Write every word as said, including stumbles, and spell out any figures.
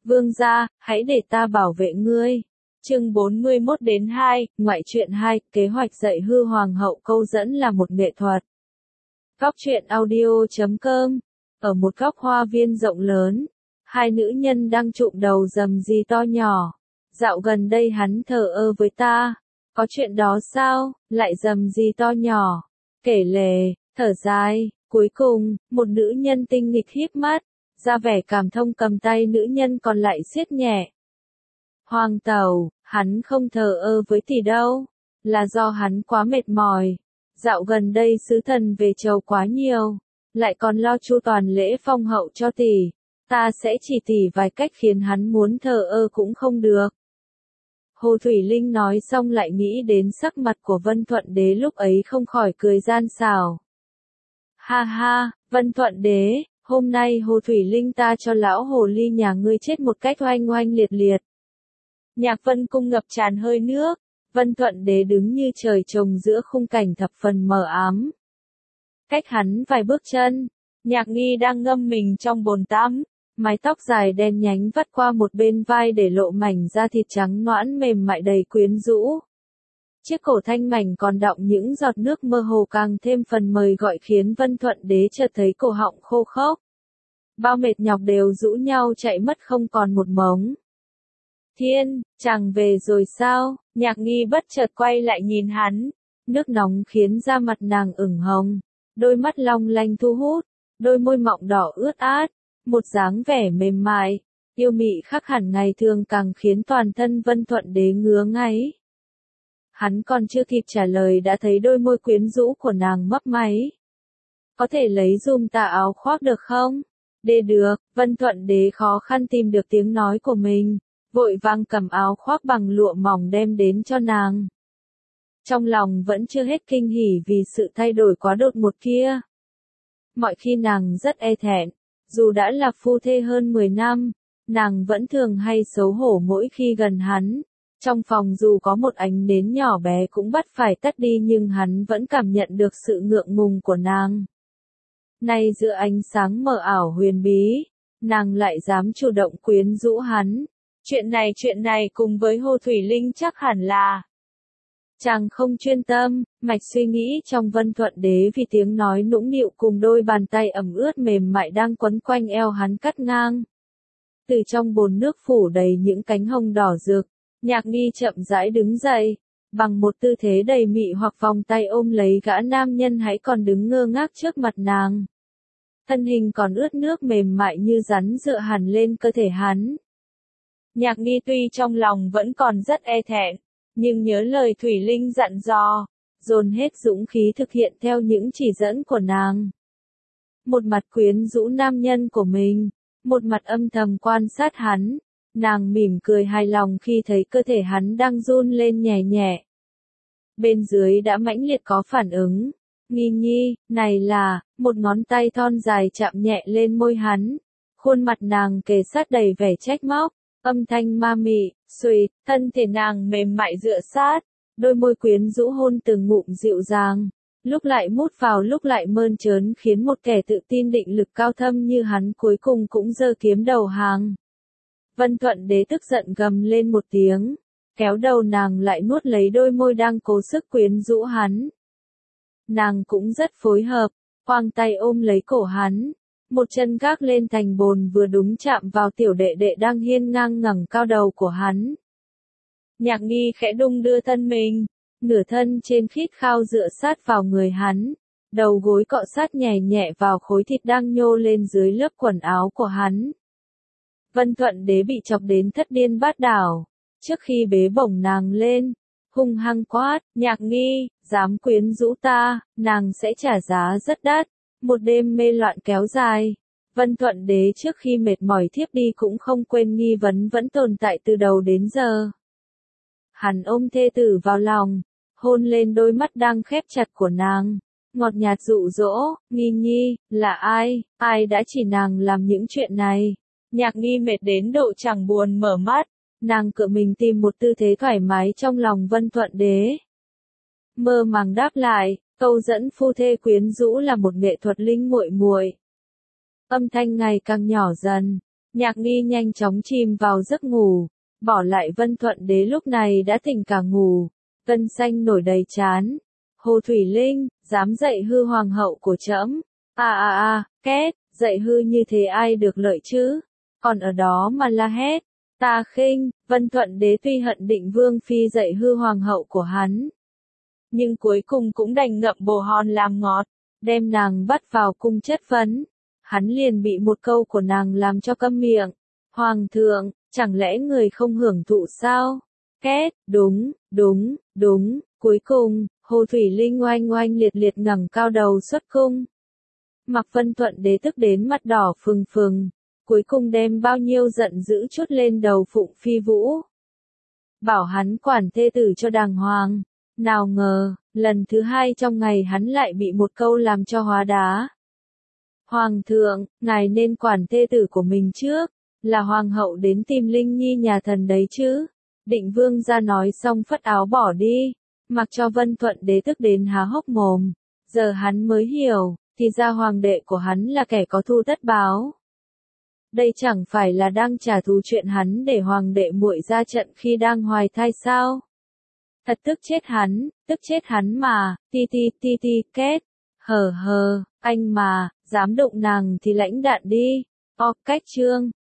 Vương gia, hãy để ta bảo vệ ngươi. Chương bốn mươi mốt đến hai, ngoại truyện hai, kế hoạch dạy hư hoàng hậu câu dẫn là một nghệ thuật. Góc truyện audio chấm com. Ở một góc hoa viên rộng lớn, hai nữ nhân đang chụm đầu rầm rì to nhỏ. Dạo gần đây hắn thờ ơ với ta. Có chuyện đó sao, lại rầm rì to nhỏ. Kể lể, thở dài, cuối cùng, một nữ nhân tinh nghịch híp mắt, ra vẻ cảm thông cầm tay nữ nhân còn lại siết nhẹ. Hoàng tẩu, hắn không thờ ơ với tỷ đâu, là do hắn quá mệt mỏi. Dạo gần đây sứ thần về chầu quá nhiều, lại còn lo chu toàn lễ phong hậu cho tỷ. Ta sẽ chỉ tỷ vài cách khiến hắn muốn thờ ơ cũng không được. Hồ Thủy Linh nói xong lại nghĩ đến sắc mặt của Vân Thuận Đế lúc ấy không khỏi cười gian xảo. Ha ha, Vân Thuận Đế, hôm nay Hồ Thủy Linh ta cho lão hồ ly nhà ngươi chết một cách oanh oanh liệt liệt. Nhạc Vân cung ngập tràn hơi nước, Vân Thuận Đế đứng như trời trồng giữa khung cảnh thập phần mờ ám. Cách hắn vài bước chân, Nhạc Nghi đang ngâm mình trong bồn tắm, mái tóc dài đen nhánh vắt qua một bên vai để lộ mảnh da thịt trắng nõn mềm mại đầy quyến rũ. Chiếc cổ thanh mảnh còn đọng những giọt nước mơ hồ càng thêm phần mời gọi khiến Vân Thuận Đế chợt thấy cổ họng khô khốc. Bao mệt nhọc đều rũ nhau chạy mất không còn một mống. Thiên, chàng về rồi sao? Nhạc Nghi bất chợt quay lại nhìn hắn. Nước nóng khiến da mặt nàng ửng hồng, đôi mắt long lanh thu hút, đôi môi mọng đỏ ướt át, một dáng vẻ mềm mại, yêu mị khác hẳn ngày thường càng khiến toàn thân Vân Thuận Đế ngứa ngáy. Hắn còn chưa kịp trả lời đã thấy đôi môi quyến rũ của nàng mấp máy. Có thể lấy giùm ta áo khoác được không? Đê được, Vân Thuận Đế khó khăn tìm được tiếng nói của mình, vội vàng cầm áo khoác bằng lụa mỏng đem đến cho nàng. Trong lòng vẫn chưa hết kinh hỉ vì sự thay đổi quá đột ngột kia. Mọi khi nàng rất e thẹn, dù đã là phu thê hơn mười năm, nàng vẫn thường hay xấu hổ mỗi khi gần hắn. Trong phòng dù có một ánh nến nhỏ bé cũng bắt phải tắt đi nhưng hắn vẫn cảm nhận được sự ngượng ngùng của nàng. Nay giữa ánh sáng mờ ảo huyền bí, nàng lại dám chủ động quyến rũ hắn. Chuyện này chuyện này cùng với Hồ Thủy Linh chắc hẳn là... Chàng không chuyên tâm, mạch suy nghĩ trong Vân Thuận Đế vì tiếng nói nũng nịu cùng đôi bàn tay ẩm ướt mềm mại đang quấn quanh eo hắn cắt ngang. Từ trong bồn nước phủ đầy những cánh hồng đỏ rực, Nhạc Nghi chậm rãi đứng dậy, bằng một tư thế đầy mị hoặc vòng tay ôm lấy gã nam nhân hãy còn đứng ngơ ngác trước mặt nàng. Thân hình còn ướt nước mềm mại như rắn dựa hẳn lên cơ thể hắn. Nhạc Nghi tuy trong lòng vẫn còn rất e thẹn, nhưng nhớ lời Thủy Linh dặn dò, dồn hết dũng khí thực hiện theo những chỉ dẫn của nàng. Một mặt quyến rũ nam nhân của mình, một mặt âm thầm quan sát hắn, nàng mỉm cười hài lòng khi thấy cơ thể hắn đang run lên nhẹ nhẹ. Bên dưới đã mãnh liệt có phản ứng. Nghi nhi, này là, một ngón tay thon dài chạm nhẹ lên môi hắn. Khuôn mặt nàng kề sát đầy vẻ trách móc, âm thanh ma mị, xuỵt, thân thể nàng mềm mại dựa sát, đôi môi quyến rũ hôn từng ngụm dịu dàng, lúc lại mút vào lúc lại mơn trớn khiến một kẻ tự tin định lực cao thâm như hắn cuối cùng cũng giơ kiếm đầu hàng. Vân Thuận Đế tức giận gầm lên một tiếng, kéo đầu nàng lại nuốt lấy đôi môi đang cố sức quyến rũ hắn. Nàng cũng rất phối hợp, khoang tay ôm lấy cổ hắn, một chân gác lên thành bồn vừa đúng chạm vào tiểu đệ đệ đang hiên ngang ngẩng cao đầu của hắn. Nhạc Nghi khẽ đung đưa thân mình, nửa thân trên khít khao dựa sát vào người hắn, đầu gối cọ sát nhẹ nhẹ vào khối thịt đang nhô lên dưới lớp quần áo của hắn. Vân Thuận Đế bị chọc đến thất điên bát đảo, trước khi bế bổng nàng lên, hung hăng quát, Nhạc Nghi, dám quyến rũ ta, nàng sẽ trả giá rất đắt. Một đêm mê loạn kéo dài, Vân Thuận Đế trước khi mệt mỏi thiếp đi cũng không quên nghi vấn vẫn tồn tại từ đầu đến giờ. Hắn ôm thê tử vào lòng, hôn lên đôi mắt đang khép chặt của nàng, ngọt nhạt dụ dỗ, Nghi nhi, là ai, ai đã chỉ nàng làm những chuyện này. Nhạc Nghi mệt đến độ chẳng buồn mở mắt, nàng cựa mình tìm một tư thế thoải mái trong lòng Vân Thuận Đế. Mơ màng đáp lại, câu dẫn phu thê quyến rũ là một nghệ thuật linh muội muội. Âm thanh ngày càng nhỏ dần, Nhạc Nghi nhanh chóng chìm vào giấc ngủ, bỏ lại Vân Thuận Đế lúc này đã tỉnh cả ngủ, gân xanh nổi đầy trán. Hồ Thủy Linh, dám dạy hư hoàng hậu của trẫm? À à à, két, dạy hư như thế ai được lợi chứ? Còn ở đó mà la hét, ta khinh. Vân Thuận Đế tuy hận Định Vương phi dạy hư hoàng hậu của hắn, nhưng cuối cùng cũng đành ngậm bồ hòn làm ngọt, đem nàng bắt vào cung chất vấn. Hắn liền bị một câu của nàng làm cho câm miệng. Hoàng thượng, chẳng lẽ người không hưởng thụ sao? Két, đúng, đúng, đúng. Cuối cùng, Hồ Thủy Linh oanh oanh liệt liệt ngẩng cao đầu xuất cung. Mặc Vân Thuận Đế tức đến mặt đỏ phừng phừng, cuối cùng đem bao nhiêu giận dữ trút lên đầu Phụng Phi Vũ. Bảo hắn quản thê tử cho đàng hoàng. Nào ngờ, lần thứ hai trong ngày hắn lại bị một câu làm cho hóa đá. Hoàng thượng, ngài nên quản thê tử của mình trước, là hoàng hậu đến tìm Linh Nhi nhà thần đấy chứ. Định Vương ra nói xong phất áo bỏ đi, mặc cho Vân Thuận Đế tức đến há hốc mồm. Giờ hắn mới hiểu, thì ra hoàng đệ của hắn là kẻ có thù tất báo. Đây chẳng phải là đang trả thù chuyện hắn để hoàng đệ muội ra trận khi đang hoài thai sao? Thật tức chết hắn, tức chết hắn mà, ti ti ti ti két, hờ hờ, anh mà, dám đụng nàng thì lãnh đạn đi. O cách chương.